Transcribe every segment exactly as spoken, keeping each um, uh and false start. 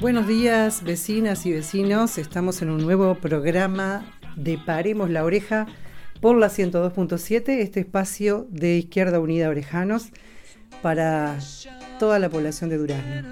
Buenos días, vecinas y vecinos. Estamos en un nuevo programa de Paremos la Oreja por la ciento dos punto siete, este espacio de Izquierda Unida Orejanos para toda la población de Durazno.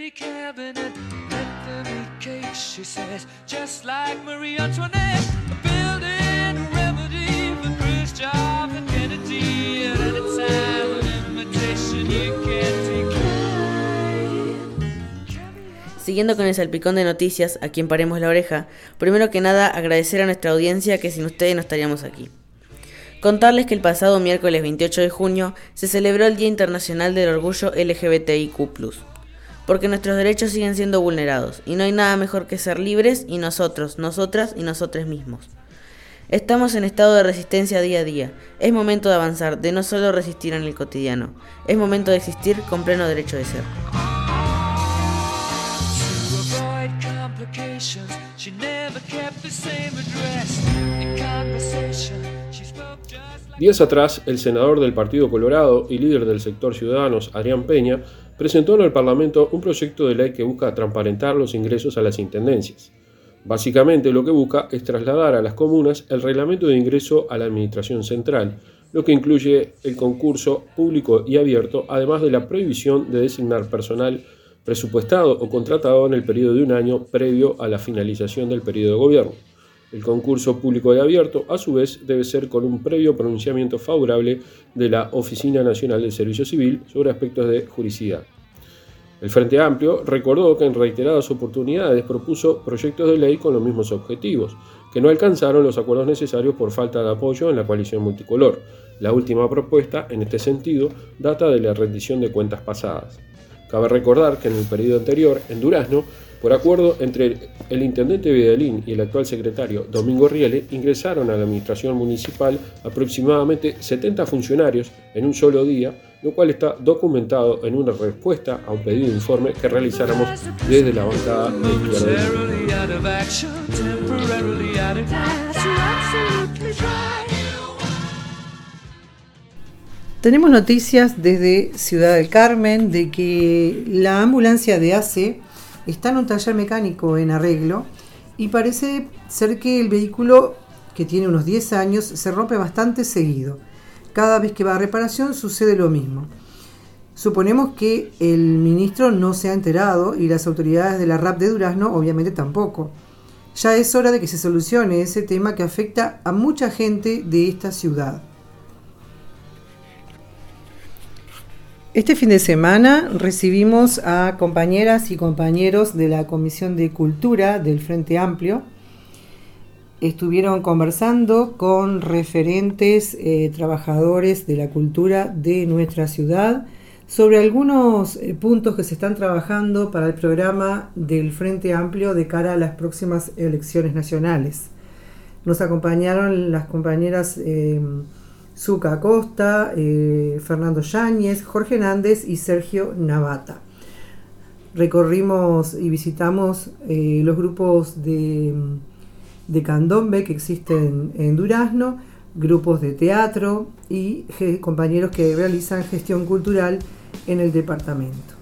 Siguiendo con el salpicón de noticias, a quien paremos la oreja, primero que nada agradecer a nuestra audiencia, que sin ustedes no estaríamos aquí. Contarles que el pasado miércoles veintiocho de junio se celebró el Día Internacional del Orgullo L G B T I Q plus, porque nuestros derechos siguen siendo vulnerados, y no hay nada mejor que ser libres, y nosotros, nosotras y nosotros mismos. Estamos en estado de resistencia día a día. Es momento de avanzar, de no solo resistir en el cotidiano, es momento de existir con pleno derecho de ser. Días atrás, el senador del Partido Colorado y líder del sector Ciudadanos, Adrián Peña, presentó en el Parlamento un proyecto de ley que busca transparentar los ingresos a las intendencias. Básicamente, lo que busca es trasladar a las comunas el reglamento de ingreso a la administración central, lo que incluye el concurso público y abierto, además de la prohibición de designar personal presupuestado o contratado en el periodo de un año previo a la finalización del periodo de gobierno. El concurso público y abierto, a su vez, debe ser con un previo pronunciamiento favorable de la Oficina Nacional del Servicio Civil sobre aspectos de juridicidad. El Frente Amplio recordó que en reiteradas oportunidades propuso proyectos de ley con los mismos objetivos, que no alcanzaron los acuerdos necesarios por falta de apoyo en la coalición multicolor. La última propuesta, en este sentido, data de la rendición de cuentas pasadas. Cabe recordar que en el periodo anterior, en Durazno, por acuerdo entre el intendente Vidalín y el actual secretario Domingo Riele, ingresaron a la administración municipal aproximadamente setenta funcionarios en un solo día, lo cual está documentado en una respuesta a un pedido de informe que realizáramos desde la bancada de Izquierda Unida. Tenemos noticias desde Ciudad del Carmen de que la ambulancia de A C E está en un taller mecánico en arreglo y parece ser que el vehículo, que tiene unos diez años, se rompe bastante seguido. Cada vez que va a reparación sucede lo mismo. Suponemos que el ministro no se ha enterado y las autoridades de la R A P de Durazno obviamente tampoco. Ya es hora de que se solucione ese tema que afecta a mucha gente de esta ciudad. Este fin de semana recibimos a compañeras y compañeros de la Comisión de Cultura del Frente Amplio. Estuvieron conversando con referentes eh, trabajadores de la cultura de nuestra ciudad sobre algunos eh, puntos que se están trabajando para el programa del Frente Amplio de cara a las próximas elecciones nacionales. Nos acompañaron las compañeras eh, Zucca Acosta, eh, Fernando Yáñez, Jorge Nández y Sergio Navata. Recorrimos y visitamos eh, los grupos de, de candombe que existen en Durazno, grupos de teatro y je, compañeros que realizan gestión cultural en el departamento.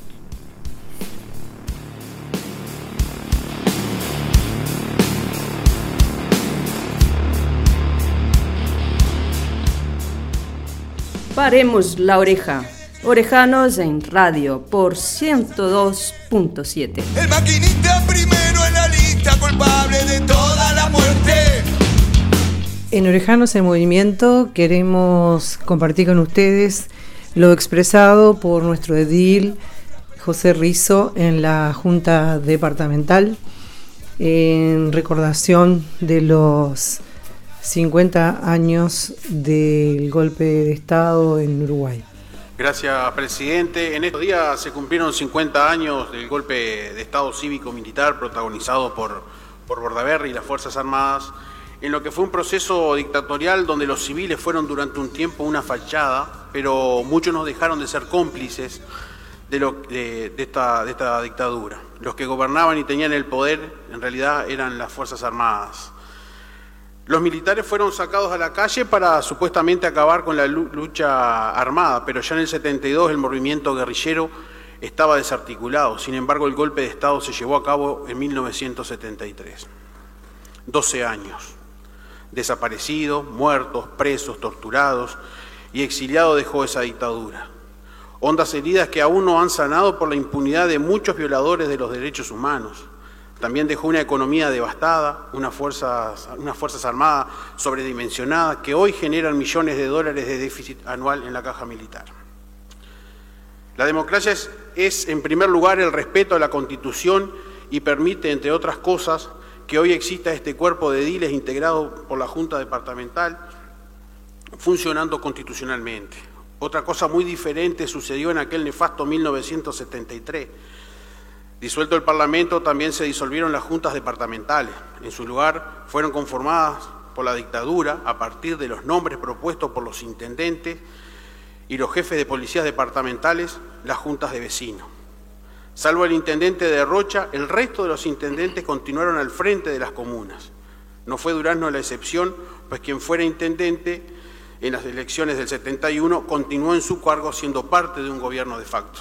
Paremos la oreja. Orejanos en radio por ciento dos punto siete. El maquinista primero en la lista, culpable de toda la muerte. En Orejanos en Movimiento queremos compartir con ustedes lo expresado por nuestro edil José Rizzo en la Junta Departamental en recordación de los cincuenta años del golpe de Estado en Uruguay. Gracias, presidente. En estos días se cumplieron cincuenta años del golpe de Estado cívico-militar protagonizado por, por Bordaberry y las Fuerzas Armadas, en lo que fue un proceso dictatorial donde los civiles fueron durante un tiempo una fachada, pero muchos nos dejaron de ser cómplices de, lo, de, de, esta, de esta dictadura. Los que gobernaban y tenían el poder en realidad eran las Fuerzas Armadas. Los militares fueron sacados a la calle para supuestamente acabar con la lucha armada, pero ya en el setenta y dos el movimiento guerrillero estaba desarticulado. Sin embargo, el golpe de Estado se llevó a cabo en mil novecientos setenta y tres. doce años. Desaparecidos, muertos, presos, torturados y exiliados dejó esa dictadura. Hondas heridas que aún no han sanado por la impunidad de muchos violadores de los derechos humanos. También dejó una economía devastada, unas fuerzas, unas fuerzas armadas sobredimensionadas que hoy generan millones de dólares de déficit anual en la caja militar. La democracia es, es, en primer lugar, el respeto a la Constitución y permite, entre otras cosas, que hoy exista este cuerpo de ediles integrado por la Junta Departamental, funcionando constitucionalmente. Otra cosa muy diferente sucedió en aquel nefasto mil novecientos setenta y tres. Disuelto el Parlamento, también se disolvieron las juntas departamentales. En su lugar fueron conformadas por la dictadura a partir de los nombres propuestos por los intendentes y los jefes de policías departamentales, las juntas de vecinos. Salvo el intendente de Rocha, el resto de los intendentes continuaron al frente de las comunas. No fue Durazno la excepción, pues quien fuera intendente en las elecciones del setenta y uno continuó en su cargo siendo parte de un gobierno de facto.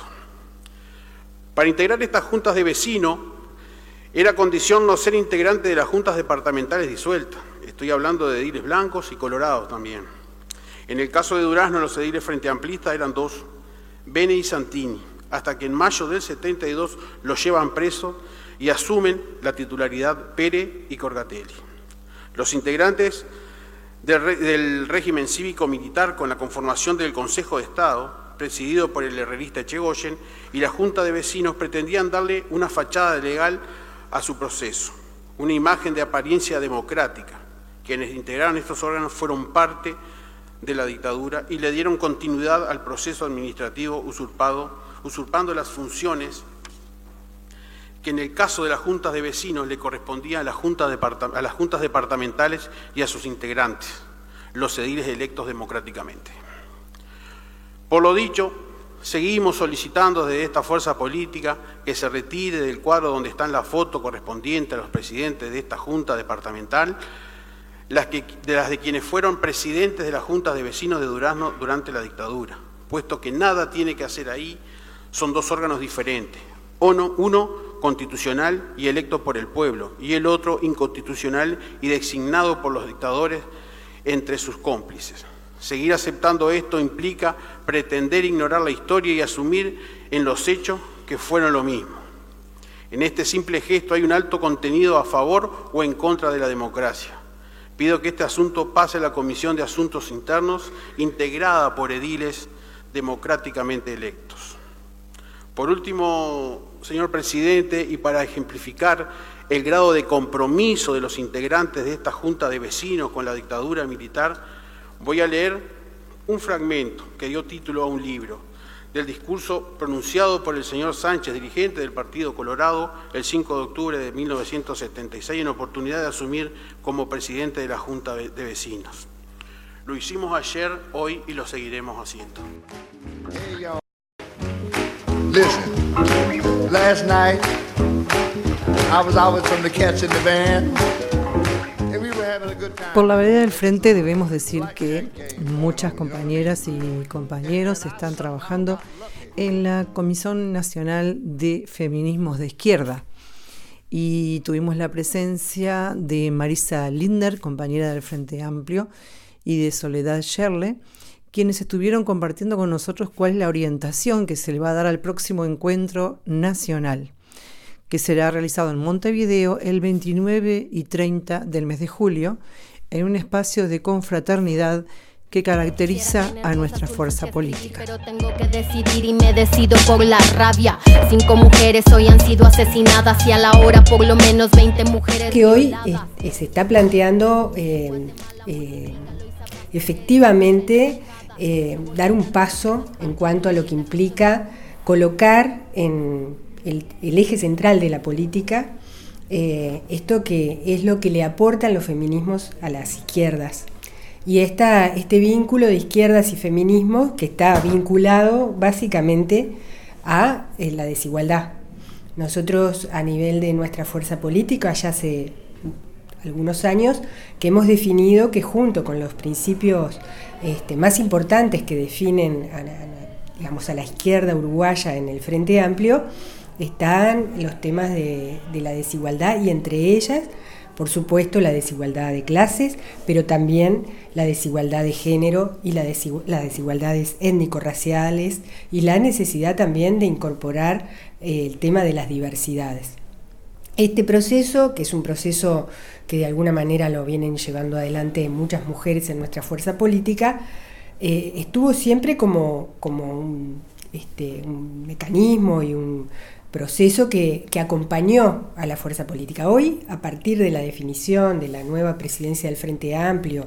Para integrar estas juntas de vecinos, era condición no ser integrante de las juntas departamentales disueltas. Estoy hablando de ediles blancos y colorados también. En el caso de Durazno, los ediles frente amplistas eran dos, Bene y Santini, hasta que en mayo del setenta y dos los llevan presos y asumen la titularidad Pérez y Corgatelli. Los integrantes del, re, del régimen cívico-militar con la conformación del Consejo de Estado, presidido por el herrerista Echegoyen, y la Junta de Vecinos pretendían darle una fachada legal a su proceso, una imagen de apariencia democrática. Quienes integraron estos órganos fueron parte de la dictadura y le dieron continuidad al proceso administrativo usurpado, usurpando las funciones que en el caso de las juntas de vecinos le correspondían a las juntas, a las juntas departamentales y a sus integrantes, los ediles electos democráticamente. Por lo dicho, seguimos solicitando desde esta fuerza política que se retire del cuadro donde está la foto correspondiente a los presidentes de esta junta departamental, las que, de las de quienes fueron presidentes de las juntas de vecinos de Durazno durante la dictadura, puesto que nada tiene que hacer ahí, son dos órganos diferentes, uno, uno constitucional y electo por el pueblo, y el otro inconstitucional y designado por los dictadores entre sus cómplices. Seguir aceptando esto implica pretender ignorar la historia y asumir en los hechos que fueron lo mismo. En este simple gesto hay un alto contenido a favor o en contra de la democracia. Pido que este asunto pase a la Comisión de Asuntos Internos, integrada por ediles democráticamente electos. Por último, señor presidente, y para ejemplificar el grado de compromiso de los integrantes de esta Junta de Vecinos con la dictadura militar, voy a leer un fragmento que dio título a un libro del discurso pronunciado por el señor Sánchez, dirigente del Partido Colorado, el cinco de octubre de mil novecientos setenta y seis, en oportunidad de asumir como presidente de la Junta de Vecinos. Lo hicimos ayer, hoy y lo seguiremos haciendo. Hey, y'all. Listen, last night I was out with some of the cats in the band. Por la vereda del frente debemos decir que muchas compañeras y compañeros están trabajando en la Comisión Nacional de Feminismos de Izquierda y tuvimos la presencia de Marisa Linder, compañera del Frente Amplio, y de Soledad Scherle, quienes estuvieron compartiendo con nosotros cuál es la orientación que se le va a dar al próximo encuentro nacional, que será realizado en Montevideo el veintinueve y treinta del mes de julio, en un espacio de confraternidad que caracteriza a nuestra fuerza política. Pero tengo que decidir y me decido por la rabia. Cinco mujeres hoy han sido asesinadas y a la hora por lo menos veinte mujeres. Que hoy eh, se está planteando eh, eh, efectivamente eh, dar un paso en cuanto a lo que implica colocar en el, el eje central de la política eh, esto que es lo que le aportan los feminismos a las izquierdas. Y esta, este vínculo de izquierdas y feminismo que está vinculado básicamente a eh, la desigualdad. Nosotros a nivel de nuestra fuerza política, ya hace algunos años, que hemos definido que junto con los principios este, más importantes que definen a, a, digamos, a la izquierda uruguaya en el Frente Amplio, están los temas de, de la desigualdad y entre ellas, por supuesto, la desigualdad de clases, pero también la desigualdad de género y la desigu- las desigualdades étnico-raciales y la necesidad también de incorporar eh, el tema de las diversidades. Este proceso, que es un proceso que de alguna manera lo vienen llevando adelante muchas mujeres en nuestra fuerza política, eh, estuvo siempre como, como un, este, un mecanismo y un proceso que, que acompañó a la fuerza política. Hoy, a partir de la definición de la nueva presidencia del Frente Amplio,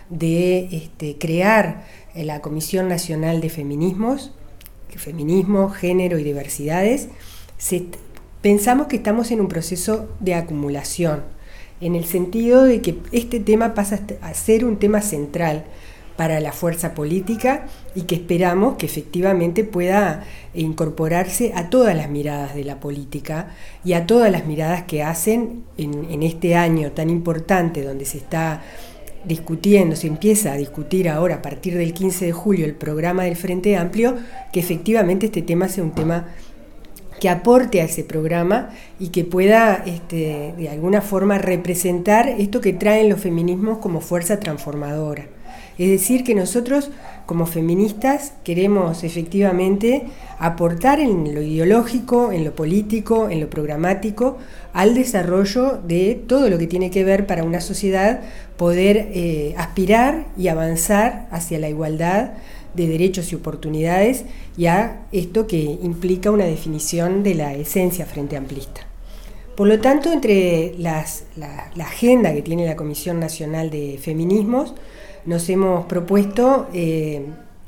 de este, crear la Comisión Nacional de Feminismos, Feminismo, Género y Diversidades, se, pensamos que estamos en un proceso de acumulación, en el sentido de que este tema pasa a ser un tema central para la fuerza política y que esperamos que efectivamente pueda incorporarse a todas las miradas de la política y a todas las miradas que hacen en, en este año tan importante donde se está discutiendo, se empieza a discutir ahora a partir del quince de julio el programa del Frente Amplio, que efectivamente este tema sea un tema que aporte a ese programa y que pueda este, de alguna forma representar esto que traen los feminismos como fuerza transformadora. Es decir, que nosotros como feministas queremos efectivamente aportar en lo ideológico, en lo político, en lo programático, al desarrollo de todo lo que tiene que ver para una sociedad poder eh, aspirar y avanzar hacia la igualdad de derechos y oportunidades y a esto que implica una definición de la esencia frente amplista. Por lo tanto, entre las, la, la agenda que tiene la Comisión Nacional de Feminismos, nos hemos propuesto eh,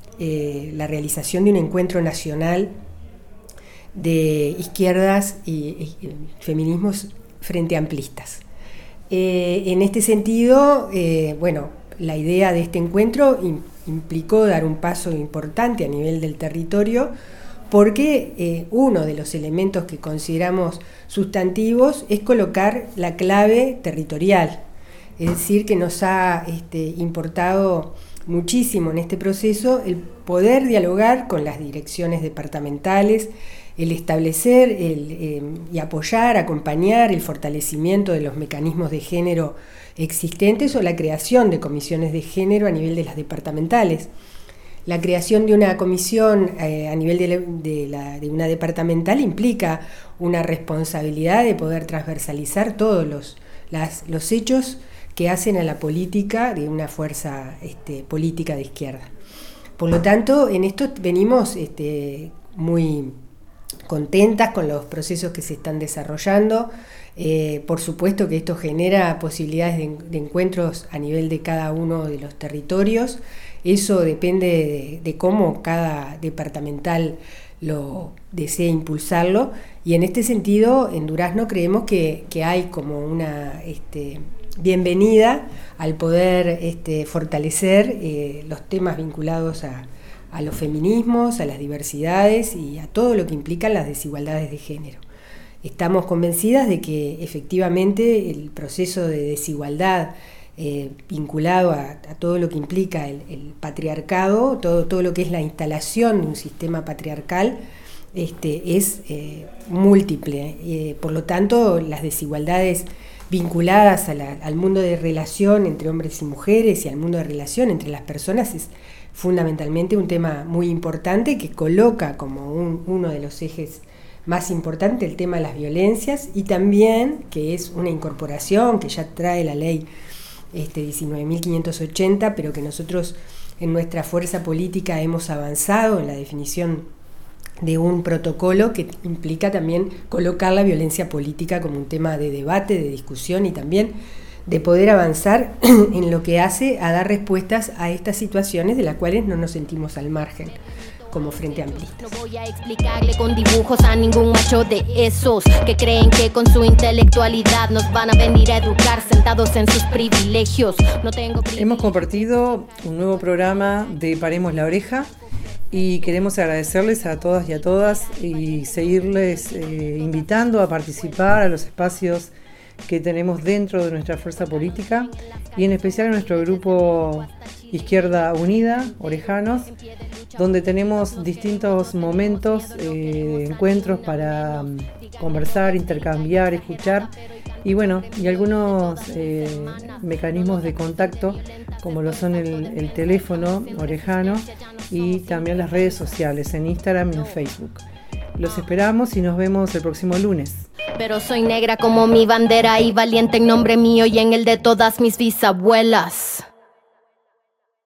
eh, la realización de un encuentro nacional de izquierdas y, y feminismos frente amplistas. Eh, en este sentido, eh, bueno, la idea de este encuentro in, implicó dar un paso importante a nivel del territorio porque eh, uno de los elementos que consideramos sustantivos es colocar la clave territorial. Es decir, que nos ha este, importado muchísimo en este proceso el poder dialogar con las direcciones departamentales, el establecer el, eh, y apoyar, acompañar el fortalecimiento de los mecanismos de género existentes o la creación de comisiones de género a nivel de las departamentales. La creación de una comisión eh, a nivel de, la, de, la, de una departamental implica una responsabilidad de poder transversalizar todos los, las, los hechos que hacen a la política de una fuerza este, política de izquierda. Por lo tanto, en esto venimos este, muy contentas con los procesos que se están desarrollando. Eh, por supuesto que esto genera posibilidades de, de encuentros a nivel de cada uno de los territorios. Eso depende de, de cómo cada departamental lo desea impulsarlo. Y en este sentido, en Durazno creemos que, que hay como una este, bienvenida al poder este, fortalecer eh, los temas vinculados a, a los feminismos, a las diversidades y a todo lo que implican las desigualdades de género. Estamos convencidas de que efectivamente el proceso de desigualdad eh, vinculado a, a todo lo que implica el, el patriarcado, todo, todo lo que es la instalación de un sistema patriarcal, este, es eh, múltiple. Eh, por lo tanto, las desigualdades vinculadas a la, al mundo de relación entre hombres y mujeres y al mundo de relación entre las personas es fundamentalmente un tema muy importante que coloca como un, uno de los ejes más importantes el tema de las violencias y también que es una incorporación que ya trae la ley este, diecinueve mil quinientos ochenta, pero que nosotros en nuestra fuerza política hemos avanzado en la definición de un protocolo que implica también colocar la violencia política como un tema de debate, de discusión y también de poder avanzar en lo que hace a dar respuestas a estas situaciones de las cuales no nos sentimos al margen como Frente Amplista. No voy a explicarle con dibujos a ningún macho de esos que creen que con su intelectualidad nos van a venir a educar sentados en sus privilegios. No tengo privilegios. Hemos compartido un nuevo programa de Paremos la Oreja y queremos agradecerles a todas y a todas y seguirles eh, invitando a participar a los espacios que tenemos dentro de nuestra fuerza política y en especial en nuestro grupo Izquierda Unida, Orejanos, donde tenemos distintos momentos, eh, encuentros para um, conversar, intercambiar, escuchar y bueno, y algunos eh, mecanismos de contacto como lo son el, el teléfono orejano y también las redes sociales en Instagram y en Facebook. Los esperamos y nos vemos el próximo lunes. Pero soy negra como mi bandera y valiente en nombre mío y en el de todas mis bisabuelas.